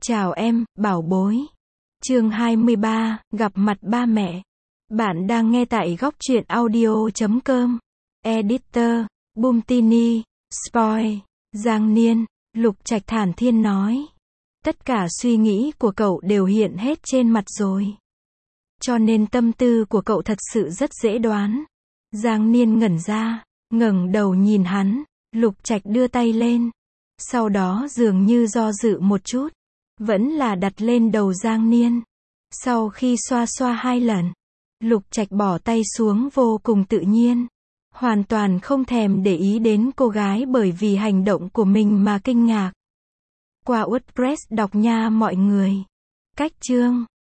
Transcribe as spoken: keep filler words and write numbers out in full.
Chào em, bảo bối. Chương hai mươi ba, gặp mặt ba mẹ. Bạn đang nghe tại góc truyện audio chấm com. Editor, Bumtini, Spoil, Giang Niên, Lục Trạch thản thiên nói. Tất cả suy nghĩ của cậu đều hiện hết trên mặt rồi. Cho nên tâm tư của cậu thật sự rất dễ đoán. Giang Niên ngẩn ra, ngẩng đầu nhìn hắn, Lục Trạch đưa tay lên. Sau đó dường như do dự một chút, vẫn là đặt lên đầu Giang Niên. Sau khi xoa xoa hai lần, Lục Trạch bỏ tay xuống vô cùng tự nhiên. Hoàn toàn không thèm để ý đến cô gái bởi vì hành động của mình mà kinh ngạc. Qua WordPress đọc nha mọi người. Cách chương